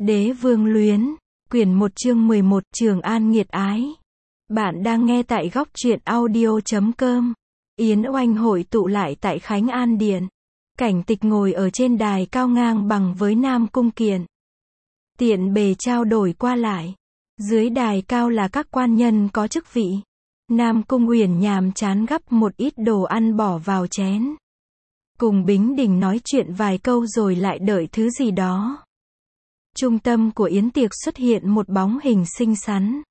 Đế vương luyến, quyển 1 chương 11, Trường An nghiệt ái. Bạn đang nghe tại góc truyện audio.com. Yến oanh hội tụ lại tại Khánh An Điện. Cảnh Tịch ngồi ở trên đài cao ngang bằng với Nam Cung Kiện. Tiện bề trao đổi qua lại. Dưới đài cao là các quan nhân có chức vị. Nam Cung Uyển nhàm chán gắp một ít đồ ăn bỏ vào chén. Cùng Bính Đình nói chuyện vài câu rồi lại đợi thứ gì đó. Trung tâm của yến tiệc xuất hiện một bóng hình xinh xắn.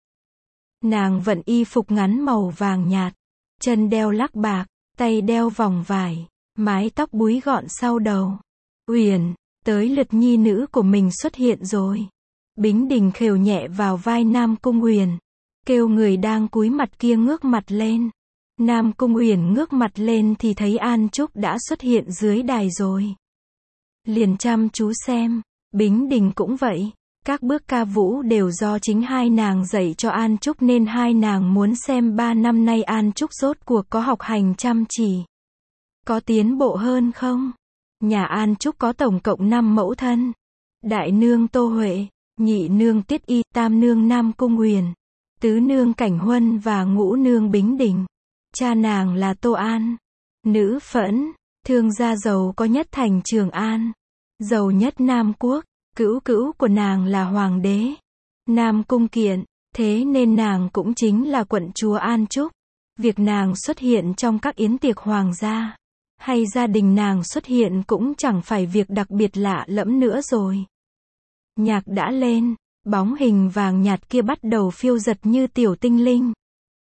Nàng vận y phục ngắn màu vàng nhạt, chân đeo lắc bạc, tay đeo vòng vải, mái tóc búi gọn sau đầu. Uyển, tới lượt nhi nữ của mình xuất hiện rồi. Bính Đình khều nhẹ vào vai Nam Cung Uyển, kêu người đang cúi mặt kia ngước mặt lên. Nam Cung Uyển ngước mặt lên thì thấy An Trúc đã xuất hiện dưới đài rồi. Liền chăm chú xem. Bính Đình cũng vậy, các bước ca vũ đều do chính hai nàng dạy cho An Trúc nên hai nàng muốn xem 3 năm nay An Trúc rốt cuộc có học hành chăm chỉ, có tiến bộ hơn không. Nhà An Trúc có tổng cộng 5 mẫu thân. Đại nương Tô Huệ, nhị nương Tiết Y, tam nương Nam Cung Uyển, tứ nương Cảnh Huân và ngũ nương Bính Đình. Cha nàng là Tô An, nữ phẫn, thương gia giàu có nhất thành Trường An, giàu nhất Nam Quốc. Cữu cữu của nàng là hoàng đế Nam Cung Kiện, thế nên nàng cũng chính là quận chúa An Trúc. Việc nàng xuất hiện trong các yến tiệc hoàng gia, hay gia đình nàng xuất hiện cũng chẳng phải việc đặc biệt lạ lẫm nữa rồi. Nhạc đã lên, bóng hình vàng nhạt kia bắt đầu phiêu dật như tiểu tinh linh.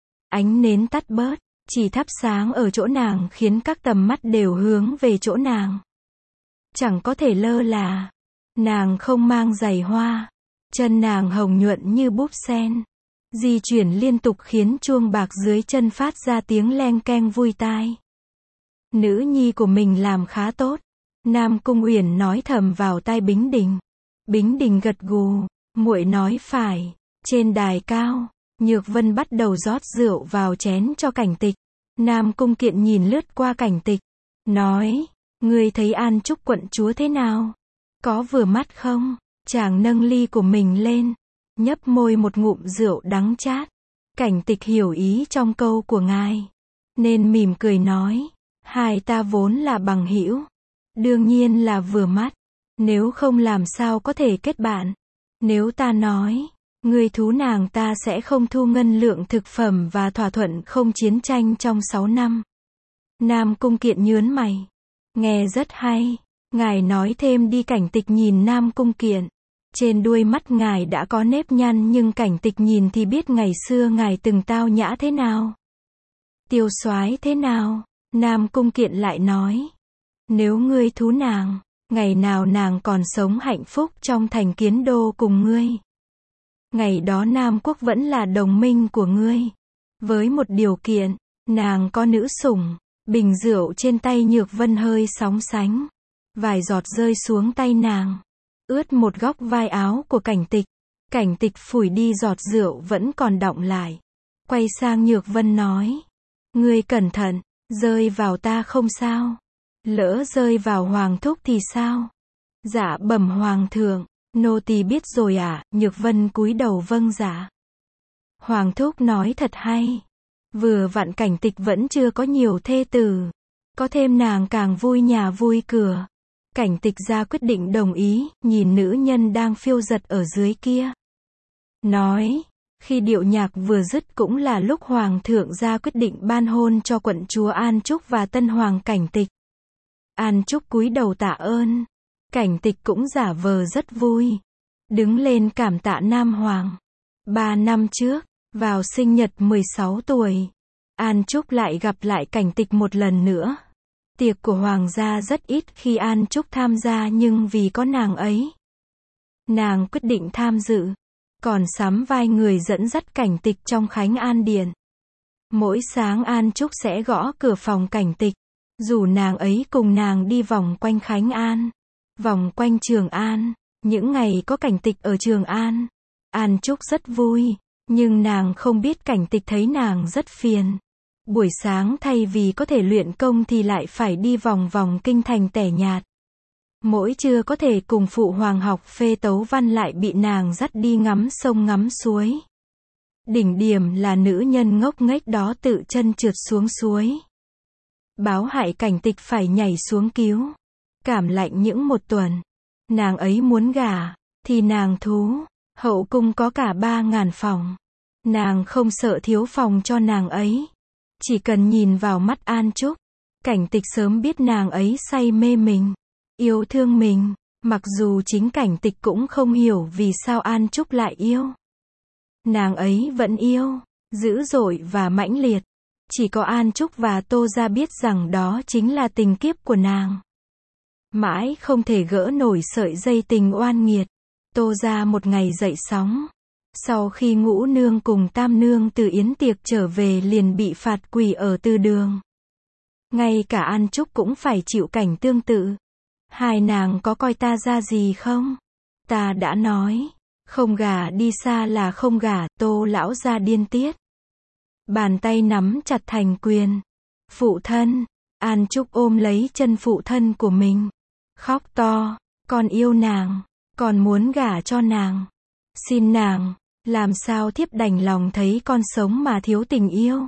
Ánh nến tắt bớt, chỉ thắp sáng ở chỗ nàng khiến các tầm mắt đều hướng về chỗ nàng. Chẳng có thể lơ là. Nàng không mang giày hoa, chân nàng hồng nhuận như búp sen, di chuyển liên tục khiến chuông bạc dưới chân phát ra tiếng leng keng vui tai. Nữ nhi của mình làm khá tốt, Nam Cung Uyển nói thầm vào tai Bính Đình. Bính Đình gật gù, muội nói phải. Trên đài cao, Nhược Vân bắt đầu rót rượu vào chén cho Cảnh Tịch. Nam Cung Kiện nhìn lướt qua Cảnh Tịch, nói, ngươi thấy An Trúc quận chúa thế nào? Có vừa mắt không? Chàng nâng ly của mình lên, nhấp môi một ngụm rượu đắng chát. Cảnh Tịch hiểu ý trong câu của ngài, nên mỉm cười nói, hai ta vốn là bằng hữu, đương nhiên là vừa mắt, nếu không làm sao có thể kết bạn. Nếu ta nói, ngươi thú nàng ta sẽ không thu ngân lượng thực phẩm và thỏa thuận không chiến tranh trong 6 năm. Nam Cung Kiện nhớn mày, nghe rất hay. Ngài nói thêm đi. Cảnh Tịch nhìn Nam Cung Kiện. Trên đuôi mắt ngài đã có nếp nhăn nhưng Cảnh Tịch nhìn thì biết ngày xưa ngài từng tao nhã thế nào, tiêu soái thế nào. Nam Cung Kiện lại nói, nếu ngươi thú nàng, ngày nào nàng còn sống hạnh phúc trong thành Kiến Đô cùng ngươi, ngày đó Nam Quốc vẫn là đồng minh của ngươi. Với một điều kiện, nàng có nữ sủng. Bình rượu trên tay Nhược Vân hơi sóng sánh. Vài giọt rơi xuống tay nàng, ướt một góc vai áo của Cảnh Tịch. Cảnh Tịch phủi đi giọt rượu vẫn còn đọng lại, quay sang Nhược Vân nói, ngươi cẩn thận, rơi vào ta không sao, lỡ rơi vào hoàng thúc thì sao? Dạ bẩm hoàng thượng, nô tỳ biết rồi ạ. Nhược Vân cúi đầu vâng dạ. Hoàng thúc nói thật hay. Vừa vặn Cảnh Tịch vẫn chưa có nhiều thê tử, có thêm nàng càng vui nhà vui cửa. Cảnh Tịch ra quyết định đồng ý, nhìn nữ nhân đang phiêu dật ở dưới kia. Nói, khi điệu nhạc vừa dứt cũng là lúc Hoàng thượng ra quyết định ban hôn cho quận chúa An Trúc và tân hoàng Cảnh Tịch. An Trúc cúi đầu tạ ơn. Cảnh Tịch cũng giả vờ rất vui, đứng lên cảm tạ Nam Hoàng. 3 năm trước, vào sinh nhật 16 tuổi, An Trúc lại gặp lại Cảnh Tịch một lần nữa. Tiệc của hoàng gia rất ít khi An Trúc tham gia nhưng vì có nàng ấy, nàng quyết định tham dự, còn sắm vai người dẫn dắt Cảnh Tịch trong Khánh An Điện. Mỗi sáng An Trúc sẽ gõ cửa phòng Cảnh Tịch, rủ nàng ấy cùng nàng đi vòng quanh Khánh An, vòng quanh Trường An. Những ngày có Cảnh Tịch ở Trường An, An Trúc rất vui, nhưng nàng không biết Cảnh Tịch thấy nàng rất phiền. Buổi sáng thay vì có thể luyện công thì lại phải đi vòng vòng kinh thành tẻ nhạt. Mỗi trưa có thể cùng phụ hoàng học phê tấu văn lại bị nàng dắt đi ngắm sông ngắm suối. Đỉnh điểm là nữ nhân ngốc nghếch đó tự chân trượt xuống suối. Báo hại Cảnh Tịch phải nhảy xuống cứu. Cảm lạnh những một tuần. Nàng ấy muốn gả, thì nàng thú. Hậu cung có cả 3.000 phòng. Nàng không sợ thiếu phòng cho nàng ấy. Chỉ cần nhìn vào mắt An Trúc, Cảnh Tịch sớm biết nàng ấy say mê mình, yêu thương mình, mặc dù chính Cảnh Tịch cũng không hiểu vì sao An Trúc lại yêu. Nàng ấy vẫn yêu, dữ dội và mãnh liệt. Chỉ có An Trúc và Tô Gia biết rằng đó chính là tình kiếp của nàng. Mãi không thể gỡ nổi sợi dây tình oan nghiệt. Tô Gia một ngày dậy sóng. Sau khi Ngũ Nương cùng Tam Nương từ yến tiệc trở về liền bị phạt quỳ ở từ đường. Ngay cả An Trúc cũng phải chịu cảnh tương tự. Hai nàng có coi ta ra gì không? Ta đã nói, không gả đi xa là không gả. Tô lão gia điên tiết. Bàn tay nắm chặt thành quyền. Phụ thân, An Trúc ôm lấy chân phụ thân của mình. Khóc to, con yêu nàng, con muốn gả cho nàng. Xin nàng, làm sao thiếp đành lòng thấy con sống mà thiếu tình yêu.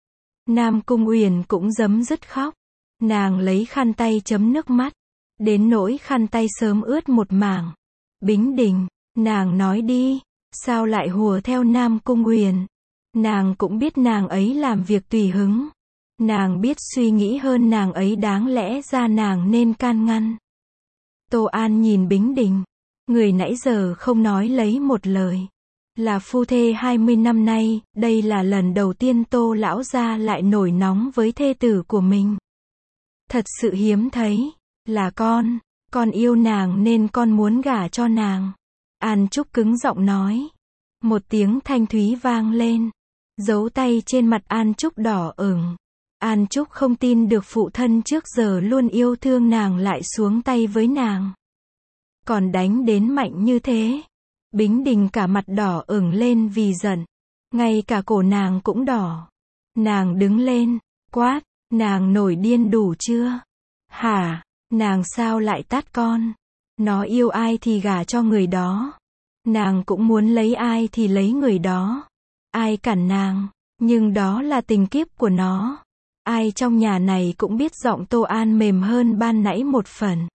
Nam Cung Uyển cũng giấm dứt khóc. Nàng lấy khăn tay chấm nước mắt. Đến nỗi khăn tay sớm ướt một mảng. Bính Đình, nàng nói đi, sao lại hùa theo Nam Cung Uyển? Nàng cũng biết nàng ấy làm việc tùy hứng. Nàng biết suy nghĩ hơn nàng ấy, đáng lẽ ra nàng nên can ngăn. Tô An nhìn Bính Đình. Người nãy giờ không nói lấy một lời. Là phu thê 20 năm nay, đây là lần đầu tiên Tô lão gia lại nổi nóng với thê tử của mình. Thật sự hiếm thấy. Là con yêu nàng nên con muốn gả cho nàng. An Trúc cứng giọng nói. Một tiếng thanh thúy vang lên. Dấu tay trên mặt An Trúc đỏ ửng. An Trúc không tin được phụ thân trước giờ luôn yêu thương nàng lại xuống tay với nàng. Còn đánh đến mạnh như thế. Bính Đình cả mặt đỏ ửng lên vì giận. Ngay cả cổ nàng cũng đỏ. Nàng đứng lên, quát, nàng nổi điên đủ chưa? Hả, nàng sao lại tát con? Nó yêu ai thì gả cho người đó. Nàng cũng muốn lấy ai thì lấy người đó. Ai cản nàng, nhưng đó là tình kiếp của nó. Ai trong nhà này cũng biết giọng Tô An mềm hơn ban nãy một phần.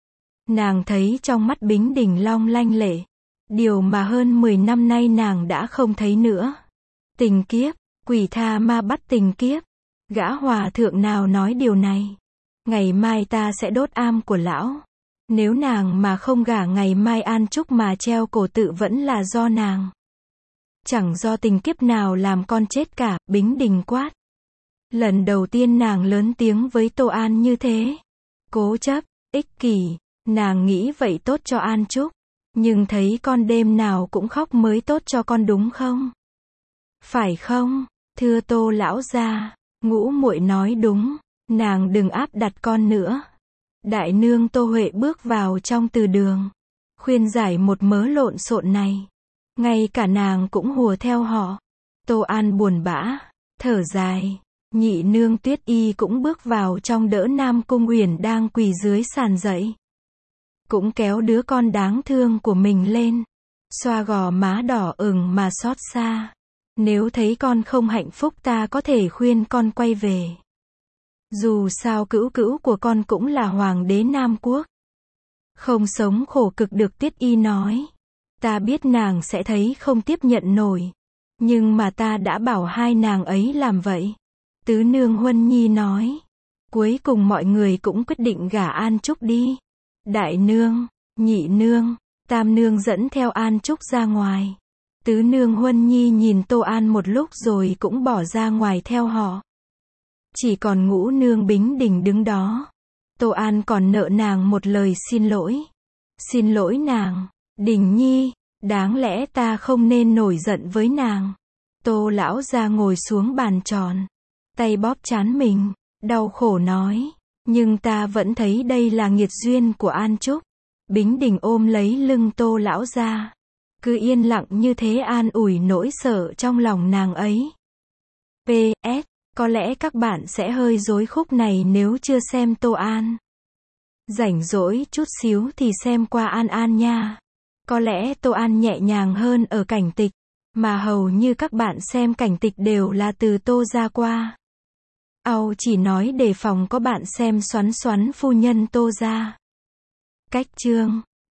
Nàng thấy trong mắt Bính Đình long lanh lệ. Điều mà hơn 10 năm nay nàng đã không thấy nữa. Tình kiếp, quỷ tha ma bắt tình kiếp. Gã hòa thượng nào nói điều này? Ngày mai ta sẽ đốt am của lão. Nếu nàng mà không gả ngày mai An Trúc mà treo cổ tự vẫn là do nàng. Chẳng do tình kiếp nào làm con chết cả, Bính Đình quát. Lần đầu tiên nàng lớn tiếng với Tô An như thế. Cố chấp, ích kỷ, nàng nghĩ vậy tốt cho An Trúc. Nhưng thấy con đêm nào cũng khóc mới tốt cho con đúng không? Phải không? Thưa Tô lão gia, Ngũ muội nói đúng, nàng đừng áp đặt con nữa. Đại nương Tô Huệ bước vào trong từ đường, khuyên giải một mớ lộn xộn này. Ngay cả nàng cũng hùa theo họ. Tô An buồn bã, thở dài. Nhị nương Tuyết Y cũng bước vào trong đỡ Nam Cung Uyển đang quỳ dưới sàn dậy. Cũng kéo đứa con đáng thương của mình lên, xoa gò má đỏ ửng mà xót xa. Nếu thấy con không hạnh phúc ta có thể khuyên con quay về. Dù sao cữu cữu của con cũng là hoàng đế Nam Quốc. Không sống khổ cực được, Tuyết Y nói. Ta biết nàng sẽ thấy không tiếp nhận nổi. Nhưng mà ta đã bảo hai nàng ấy làm vậy. Tứ nương Huân Nhi nói. Cuối cùng mọi người cũng quyết định gả An Trúc đi. Đại nương, nhị nương, tam nương dẫn theo An Trúc ra ngoài. Tứ nương Huân Nhi nhìn Tô An một lúc rồi cũng bỏ ra ngoài theo họ. Chỉ còn Ngũ nương Bính Đình đứng đó. Tô An còn nợ nàng một lời xin lỗi. Xin lỗi nàng, Đình Nhi, đáng lẽ ta không nên nổi giận với nàng. Tô lão gia ngồi xuống bàn tròn, tay bóp trán mình, đau khổ nói. Nhưng ta vẫn thấy đây là nghiệt duyên của An Trúc. Bính Đình ôm lấy lưng Tô lão gia. Cứ yên lặng như thế an ủi nỗi sợ trong lòng nàng ấy. PS, có lẽ các bạn sẽ hơi rối khúc này nếu chưa xem Tô An. Rảnh rỗi chút xíu thì xem qua An An nha. Có lẽ Tô An nhẹ nhàng hơn ở cảnh tịch, mà hầu như các bạn xem cảnh tịch đều là từ Tô ra qua. Âu chỉ nói đề phòng có bạn xem xoắn xoắn phu nhân Tô ra. Cách chương